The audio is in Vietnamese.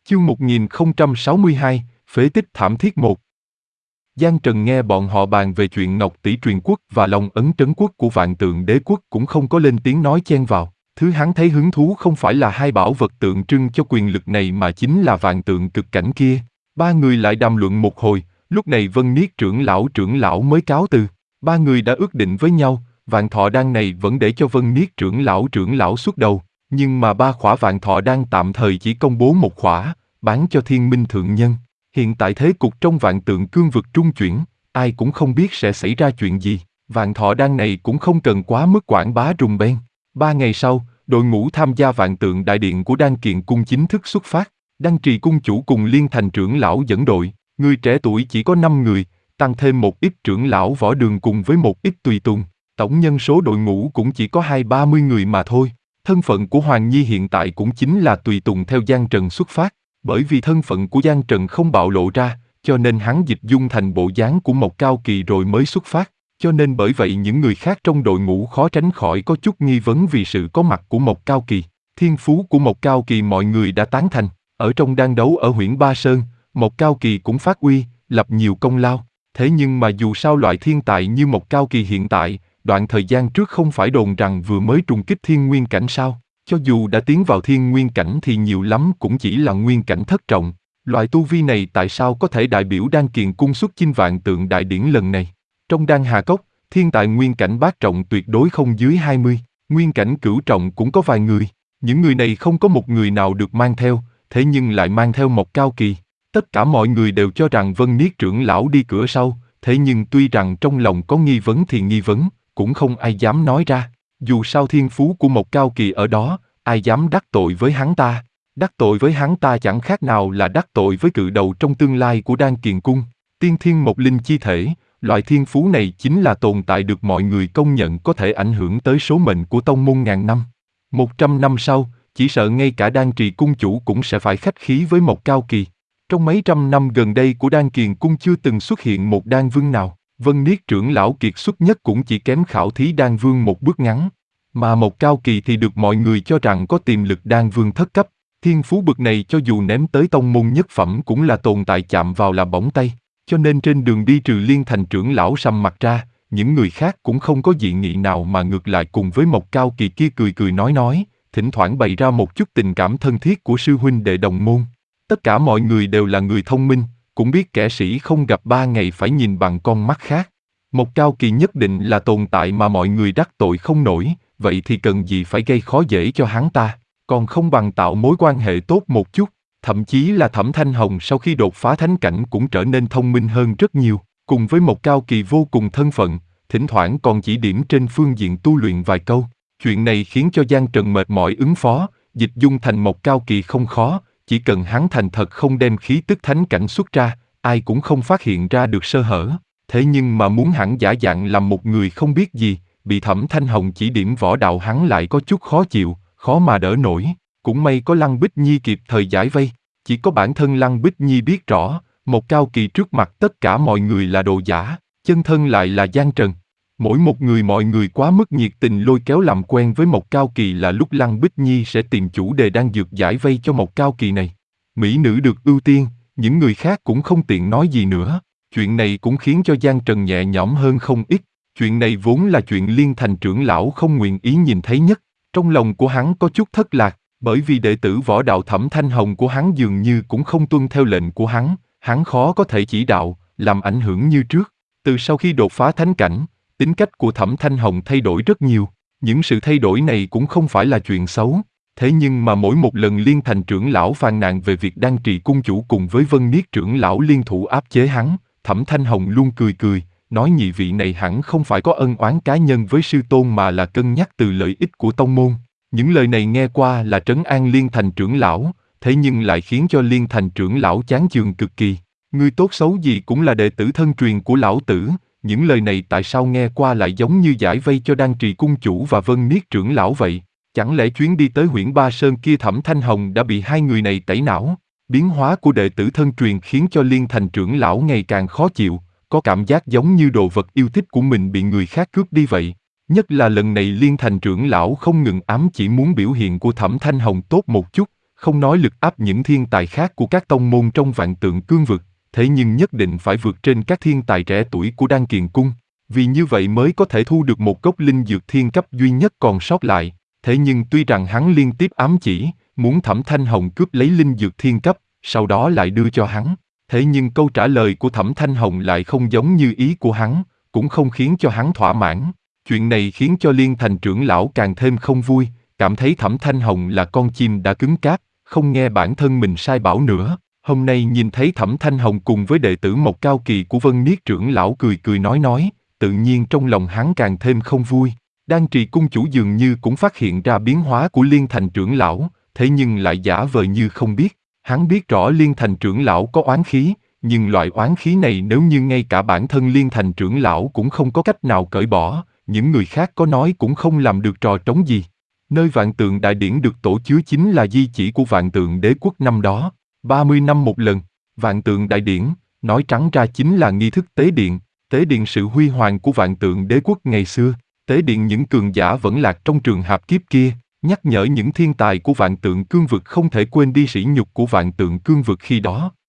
Chương 1062, Phế tích thảm thiết 1. Giang Trần nghe bọn họ bàn về chuyện Ngọc Tỷ truyền quốc và Long Ấn trấn quốc của Vạn Tượng Đế quốc cũng không có lên tiếng nói chen vào. Thứ hắn thấy hứng thú không phải là hai bảo vật tượng trưng cho quyền lực này mà chính là vạn tượng cực cảnh kia. Ba người lại đàm luận một hồi, lúc này Vân Niết trưởng lão mới cáo từ. Ba người đã ước định với nhau, vạn thọ đan này vẫn để cho Vân Niết trưởng lão xuất đầu. Nhưng mà ba khỏa vạn thọ đan tạm thời chỉ công bố một khỏa, bán cho Thiên Minh thượng nhân. Hiện tại thế cục trong vạn tượng cương vực trung chuyển, ai cũng không biết sẽ xảy ra chuyện gì. Vạn thọ đan này cũng không cần quá mức quảng bá rùng beng. 3 ngày sau, đội ngũ tham gia vạn tượng đại điện của Đan Kiền cung chính thức xuất phát. Đăng Trì cung chủ cùng Liên Thành trưởng lão dẫn đội, người trẻ tuổi chỉ có 5 người, tăng thêm một ít trưởng lão võ đường cùng với một ít tùy tùng. Tổng nhân số đội ngũ cũng chỉ có 20-30 người mà thôi. Thân phận của Hoàng Nhi hiện tại cũng chính là tùy tùng theo Giang Trần xuất phát. Bởi vì thân phận của Giang Trần không bạo lộ ra, cho nên hắn dịch dung thành bộ dáng của Mộc Cao Kỳ rồi mới xuất phát. Cho nên bởi vậy những người khác trong đội ngũ khó tránh khỏi có chút nghi vấn vì sự có mặt của Mộc Cao Kỳ. Thiên phú của Mộc Cao Kỳ mọi người đã tán thành. Ở trong đan đấu ở Huyễn Ba Sơn, Mộc Cao Kỳ cũng phát uy, lập nhiều công lao. Thế nhưng mà dù sao loại thiên tài như Mộc Cao Kỳ hiện tại, đoạn thời gian trước không phải đồn rằng vừa mới trùng kích thiên nguyên cảnh sao? Cho dù đã tiến vào thiên nguyên cảnh thì nhiều lắm cũng chỉ là nguyên cảnh thất trọng. Loại tu vi này tại sao có thể đại biểu Đan Kiền cung xuất chinh vạn tượng đại điển lần này? Trong Đan Hà Cốc, thiên tài nguyên cảnh bát trọng tuyệt đối không dưới 20, nguyên cảnh cửu trọng cũng có vài người. Những người này không có một người nào được mang theo, thế nhưng lại mang theo Mộc Cao Kỳ. Tất cả mọi người đều cho rằng Vân Niết trưởng lão đi cửa sau, thế nhưng tuy rằng trong lòng có nghi vấn thì nghi vấn, cũng không ai dám nói ra. Dù sao thiên phú của Mộc Cao Kỳ ở đó, ai dám đắc tội với hắn ta? Đắc tội với hắn ta chẳng khác nào là đắc tội với cự đầu trong tương lai của Đan Kiền cung. Tiên thiên Mộc Linh chi thể, loại thiên phú này chính là tồn tại được mọi người công nhận có thể ảnh hưởng tới số mệnh của tông môn ngàn năm. 100 năm sau, chỉ sợ ngay cả Đan Trì cung chủ cũng sẽ phải khách khí với Mộc Cao Kỳ. Trong mấy trăm năm gần đây của Đan Kiền cung chưa từng xuất hiện một đan vương nào. Vân Niết trưởng lão kiệt xuất nhất cũng chỉ kém khảo thí đan vương một bước ngắn. Mà Mộc Cao Kỳ thì được mọi người cho rằng có tiềm lực đan vương thất cấp. Thiên phú bậc này cho dù ném tới tông môn nhất phẩm cũng là tồn tại chạm vào là bỏng tay. Cho nên trên đường đi trừ Liên Thành trưởng lão sầm mặt ra, những người khác cũng không có dị nghị nào mà ngược lại cùng với Mộc Cao Kỳ kia cười nói, thỉnh thoảng bày ra một chút tình cảm thân thiết của sư huynh đệ đồng môn. Tất cả mọi người đều là người thông minh, cũng biết kẻ sĩ không gặp 3 ngày phải nhìn bằng con mắt khác. Mộc Cao Kỳ nhất định là tồn tại mà mọi người đắc tội không nổi, vậy thì cần gì phải gây khó dễ cho hắn ta, còn không bằng tạo mối quan hệ tốt một chút. Thậm chí là Thẩm Thanh Hồng sau khi đột phá thánh cảnh cũng trở nên thông minh hơn rất nhiều, cùng với Mộc Cao Kỳ vô cùng thân phận, thỉnh thoảng còn chỉ điểm trên phương diện tu luyện vài câu. Chuyện này khiến cho Giang Trần mệt mỏi ứng phó, dịch dung thành Mộc Cao Kỳ không khó, chỉ cần hắn thành thật không đem khí tức thánh cảnh xuất ra, ai cũng không phát hiện ra được sơ hở. Thế nhưng mà muốn hẳn giả dạng làm một người không biết gì, bị Thẩm Thanh Hồng chỉ điểm võ đạo hắn lại có chút khó chịu, khó mà đỡ nổi. Cũng may có Lăng Bích Nhi kịp thời giải vây, chỉ có bản thân Lăng Bích Nhi biết rõ, Mộc Cao Kỳ trước mặt tất cả mọi người là đồ giả, chân thân lại là Giang Trần. Mỗi một người mọi người quá mức nhiệt tình lôi kéo làm quen với Mộc Cao Kỳ là lúc Lăng Bích Nhi sẽ tìm chủ đề đang dược giải vây cho Mộc Cao Kỳ này. Mỹ nữ được ưu tiên, những người khác cũng không tiện nói gì nữa. Chuyện này cũng khiến cho Giang Trần nhẹ nhõm hơn không ít. Chuyện này vốn là chuyện Liên Thành trưởng lão không nguyện ý nhìn thấy nhất. Trong lòng của hắn có chút thất lạc, bởi vì đệ tử võ đạo Thẩm Thanh Hồng của hắn dường như cũng không tuân theo lệnh của hắn khó có thể chỉ đạo, làm ảnh hưởng như trước. Từ sau khi đột phá thánh cảnh, tính cách của Thẩm Thanh Hồng thay đổi rất nhiều. Những sự thay đổi này cũng không phải là chuyện xấu. Thế nhưng mà mỗi một lần Liên Thành trưởng lão phàn nàn về việc Đan Trì cung chủ cùng với Vân Niết trưởng lão liên thủ áp chế hắn, Thẩm Thanh Hồng luôn cười, nói nhị vị này hẳn không phải có ân oán cá nhân với sư tôn mà là cân nhắc từ lợi ích của tông môn. Những lời này nghe qua là trấn an Liên Thành trưởng lão, thế nhưng lại khiến cho Liên Thành trưởng lão chán chường cực kỳ. Ngươi tốt xấu gì cũng là đệ tử thân truyền của lão tử, những lời này tại sao nghe qua lại giống như giải vây cho Đan Trì cung chủ và Vân Niết trưởng lão vậy? Chẳng lẽ chuyến đi tới Huyễn Ba Sơn kia Thẩm Thanh Hồng đã bị hai người này tẩy não? Biến hóa của đệ tử thân truyền khiến cho Liên Thành trưởng lão ngày càng khó chịu, có cảm giác giống như đồ vật yêu thích của mình bị người khác cướp đi vậy. Nhất là lần này Liên Thành trưởng lão không ngừng ám chỉ muốn biểu hiện của Thẩm Thanh Hồng tốt một chút, không nói lực áp những thiên tài khác của các tông môn trong Vạn Tượng Cương vực, thế nhưng nhất định phải vượt trên các thiên tài trẻ tuổi của Đan Kiền Cung, vì như vậy mới có thể thu được một gốc linh dược thiên cấp duy nhất còn sót lại. Thế nhưng tuy rằng hắn liên tiếp ám chỉ, muốn Thẩm Thanh Hồng cướp lấy linh dược thiên cấp, sau đó lại đưa cho hắn. Thế nhưng câu trả lời của Thẩm Thanh Hồng lại không giống như ý của hắn, cũng không khiến cho hắn thỏa mãn. Chuyện này khiến cho Liên Thành trưởng lão càng thêm không vui, cảm thấy Thẩm Thanh Hồng là con chim đã cứng cáp, không nghe bản thân mình sai bảo nữa. Hôm nay nhìn thấy Thẩm Thanh Hồng cùng với đệ tử Mộc Cao Kỳ của Vân Niết trưởng lão cười cười nói, tự nhiên trong lòng hắn càng thêm không vui. Đan Trì cung chủ dường như cũng phát hiện ra biến hóa của Liên Thành trưởng lão, thế nhưng lại giả vờ như không biết. Hắn biết rõ Liên Thành trưởng lão có oán khí, nhưng loại oán khí này nếu như ngay cả bản thân Liên Thành trưởng lão cũng không có cách nào cởi bỏ, những người khác có nói cũng không làm được trò trống gì. Nơi Vạn Tượng Đại Điển được tổ chứa chính là di chỉ của Vạn Tượng Đế quốc năm đó, 30 năm một lần. Vạn Tượng Đại Điển, nói trắng ra chính là nghi thức tế điện sự huy hoàng của Vạn Tượng Đế quốc ngày xưa, tế điện những cường giả vẫn lạc trong trường hạp kiếp kia, nhắc nhở những thiên tài của Vạn Tượng Cương vực không thể quên đi sỉ nhục của Vạn Tượng Cương vực khi đó.